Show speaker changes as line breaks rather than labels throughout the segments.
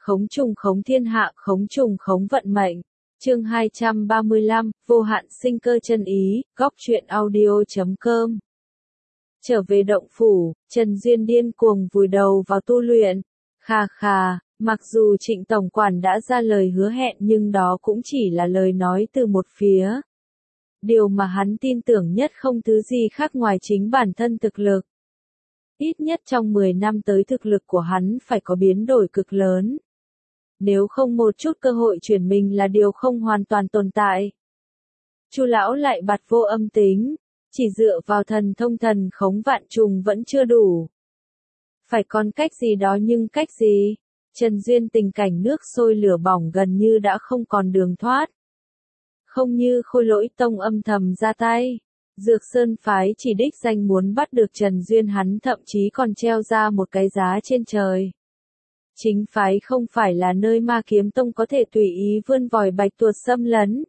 khống trùng khống thiên hạ, khống trùng khống vận mệnh. Chương 235, vô hạn sinh cơ chân ý, góc truyện audio.com. Trở về động phủ, Trần Duyên điên cuồng vùi đầu vào tu luyện. Khà khà, mặc dù Trịnh tổng quản đã ra lời hứa hẹn nhưng đó cũng chỉ là lời nói từ một phía. Điều mà hắn tin tưởng nhất không thứ gì khác ngoài chính bản thân thực lực. Ít nhất trong 10 năm tới thực lực của hắn phải có biến đổi cực lớn. Nếu không một chút cơ hội chuyển mình là điều không hoàn toàn tồn tại. Chu lão lại bặt vô âm tính, chỉ dựa vào thần thông thần khống vạn trùng vẫn chưa đủ. Phải còn cách gì đó nhưng cách gì? Trần Duyên tình cảnh nước sôi lửa bỏng gần như đã không còn đường thoát. Không như Khôi Lỗi Tông âm thầm ra tay. Dược Sơn phái chỉ đích danh muốn bắt được Trần Duyên, hắn thậm chí còn treo ra một cái giá trên trời. Chính phái không phải là nơi Ma Kiếm Tông có thể tùy ý vươn vòi bạch tuộc xâm lấn.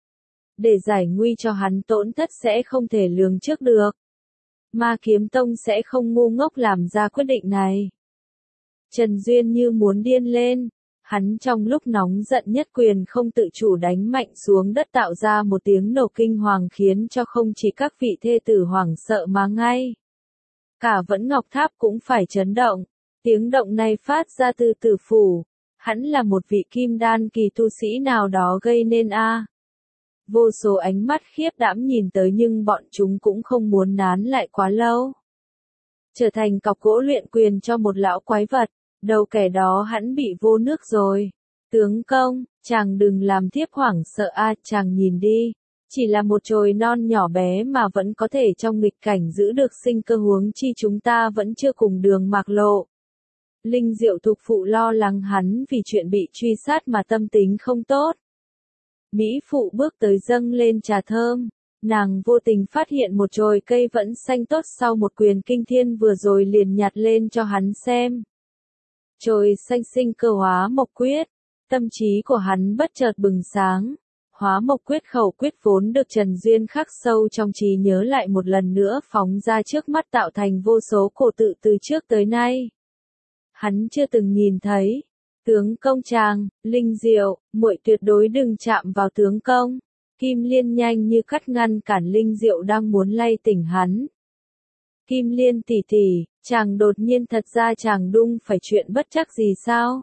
Để giải nguy cho hắn tổn thất sẽ không thể lường trước được. Ma Kiếm Tông sẽ không ngu ngốc làm ra quyết định này. Trần Duyên như muốn điên lên. Hắn trong lúc nóng giận nhất quyền không tự chủ đánh mạnh xuống đất tạo ra một tiếng nổ kinh hoàng khiến cho không chỉ các vị thê tử hoảng sợ mà ngay. Cả Vẫn Ngọc Tháp cũng phải chấn động. Tiếng động này phát ra từ tử phủ. Hắn là một vị kim đan kỳ tu sĩ nào đó gây nên Vô số ánh mắt khiếp đảm nhìn tới nhưng bọn chúng cũng không muốn nán lại quá lâu. Trở thành cọc gỗ luyện quyền cho một lão quái vật. Đầu kẻ đó hắn bị vô nước rồi. Tướng công, chàng đừng làm thiếp hoảng sợ chàng nhìn đi. Chỉ là một chồi non nhỏ bé mà vẫn có thể trong nghịch cảnh giữ được sinh cơ, huống chi chúng ta vẫn chưa cùng đường mạc lộ. Linh Diệu thục phụ lo lắng hắn vì chuyện bị truy sát mà tâm tính không tốt. Mỹ phụ bước tới dâng lên trà thơm. Nàng vô tình phát hiện một chồi cây vẫn xanh tốt sau một quyền kinh thiên vừa rồi liền nhặt lên cho hắn xem. Chồi xanh sinh cơ hóa mộc quyết. Tâm trí của hắn bất chợt bừng sáng. Hóa mộc quyết khẩu quyết vốn được Trần Duyên khắc sâu trong trí nhớ lại một lần nữa phóng ra trước mắt tạo thành vô số cổ tự từ trước tới nay. Hắn chưa từng nhìn thấy. Tướng công chàng, Linh Diệu, muội tuyệt đối đừng chạm vào tướng công. Kim Liên nhanh như cắt ngăn cản Linh Diệu đang muốn lay tỉnh hắn. Kim Liên tỷ tỷ, chàng đột nhiên thật ra chàng đung phải chuyện bất trắc gì sao?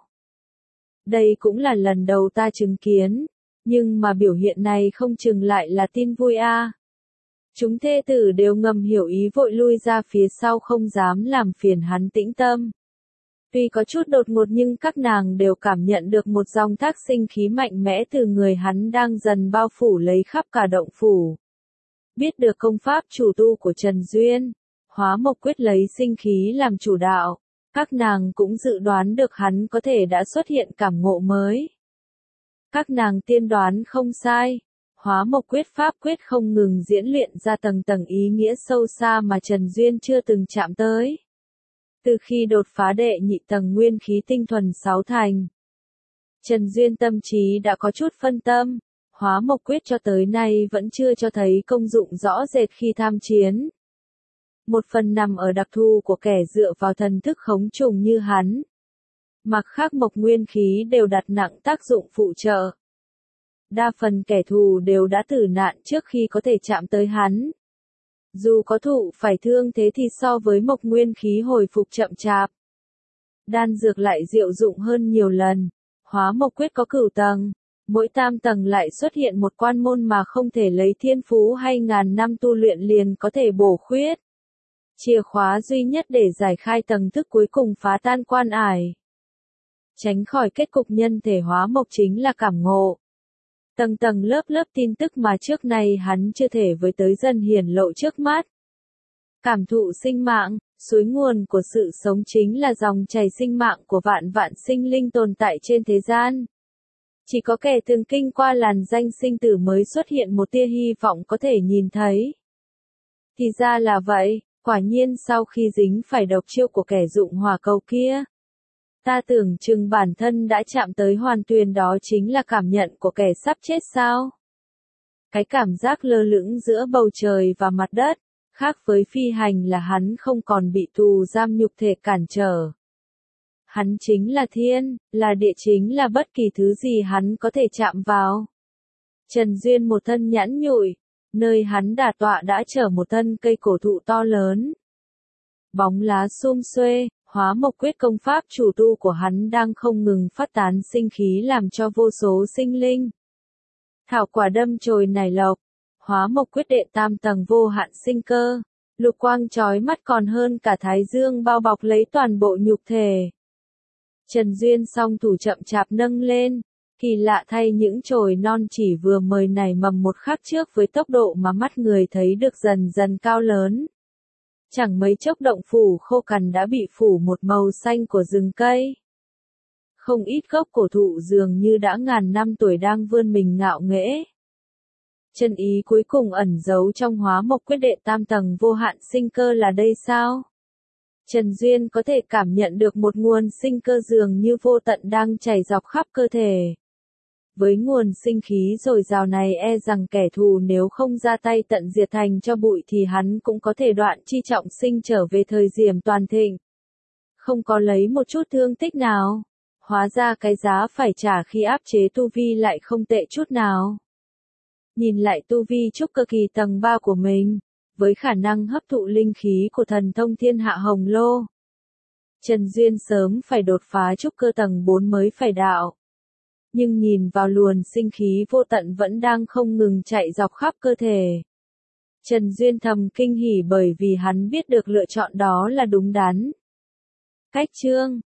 Đây cũng là lần đầu ta chứng kiến, nhưng mà biểu hiện này không chừng lại là tin vui Chúng thê tử đều ngầm hiểu ý vội lui ra phía sau không dám làm phiền hắn tĩnh tâm. Tuy có chút đột ngột nhưng các nàng đều cảm nhận được một dòng thác sinh khí mạnh mẽ từ người hắn đang dần bao phủ lấy khắp cả động phủ. Biết được công pháp chủ tu của Trần Duyên. Hóa mộc quyết lấy sinh khí làm chủ đạo, các nàng cũng dự đoán được hắn có thể đã xuất hiện cảm ngộ mới. Các nàng tiên đoán không sai, hóa mộc quyết pháp quyết không ngừng diễn luyện ra tầng tầng ý nghĩa sâu xa mà Trần Duyên chưa từng chạm tới. Từ khi đột phá đệ nhị tầng nguyên khí tinh thuần 6 thành, Trần Duyên tâm trí đã có chút phân tâm, hóa mộc quyết cho tới nay vẫn chưa cho thấy công dụng rõ rệt khi tham chiến. Một phần nằm ở đặc thù của kẻ dựa vào thần thức khống trùng như hắn. Mặc khác mộc nguyên khí đều đặt nặng tác dụng phụ trợ. Đa phần kẻ thù đều đã tử nạn trước khi có thể chạm tới hắn. Dù có thụ phải thương thế thì so với mộc nguyên khí hồi phục chậm chạp. Đan dược lại diệu dụng hơn nhiều lần. Hóa mộc quyết có cửu tầng. Mỗi tam tầng lại xuất hiện một quan môn mà không thể lấy thiên phú hay ngàn năm tu luyện liền có thể bổ khuyết. Chìa khóa duy nhất để giải khai tầng thức cuối cùng phá tan quan ải. Tránh khỏi kết cục nhân thể hóa mộc chính là cảm ngộ. Tầng tầng lớp lớp tin tức mà trước nay hắn chưa thể với tới dần hiển lộ trước mắt. Cảm thụ sinh mạng, suối nguồn của sự sống chính là dòng chảy sinh mạng của vạn vạn sinh linh tồn tại trên thế gian. Chỉ có kẻ từng kinh qua làn danh sinh tử mới xuất hiện một tia hy vọng có thể nhìn thấy. Thì ra là vậy. Quả nhiên sau khi dính phải độc chiêu của kẻ dụng hỏa cầu kia, ta tưởng chừng bản thân đã chạm tới hoàn tuyền, đó chính là cảm nhận của kẻ sắp chết sao? Cái cảm giác lơ lửng giữa bầu trời và mặt đất, khác với phi hành là hắn không còn bị tù giam nhục thể cản trở. Hắn chính là thiên, là địa, chính là bất kỳ thứ gì hắn có thể chạm vào. Trần Duyên một thân nhẵn nhụi, nơi hắn đả tọa đã chở một thân cây cổ thụ to lớn. Bóng lá sum xuê, hóa mộc quyết công pháp chủ tu của hắn đang không ngừng phát tán sinh khí làm cho vô số sinh linh. Thảo quả đâm chồi nảy lộc, hóa mộc quyết đệ tam tầng vô hạn sinh cơ, lục quang chói mắt còn hơn cả thái dương bao bọc lấy toàn bộ nhục thể. Trần Duyên song thủ chậm chạp nâng lên, kỳ lạ thay những chồi non chỉ vừa mới nảy mầm một khắc trước với tốc độ mà mắt người thấy được dần dần cao lớn. Chẳng mấy chốc động phủ khô cằn đã bị phủ một màu xanh của rừng cây. Không ít gốc cổ thụ dường như đã ngàn năm tuổi đang vươn mình ngạo nghễ. Chân ý cuối cùng ẩn giấu trong hóa mộc quyết đệ tam tầng vô hạn sinh cơ là đây sao? Trần Duyên có thể cảm nhận được một nguồn sinh cơ dường như vô tận đang chảy dọc khắp cơ thể. Với nguồn sinh khí dồi dào này e rằng kẻ thù nếu không ra tay tận diệt thành cho bụi thì hắn cũng có thể đoạn chi trọng sinh trở về thời Diểm toàn thịnh. Không có lấy một chút thương tích nào. Hóa ra cái giá phải trả khi áp chế tu vi lại không tệ chút nào. Nhìn lại tu vi trúc cơ kỳ tầng 3 của mình, với khả năng hấp thụ linh khí của thần thông thiên hạ hồng lô. Trần Duyên sớm phải đột phá trúc cơ tầng 4 mới phải đạo. Nhưng nhìn vào luồn sinh khí vô tận vẫn đang không ngừng chạy dọc khắp cơ thể. Trần Duyên thầm kinh hỉ bởi vì hắn biết được lựa chọn đó là đúng đắn. Cách chương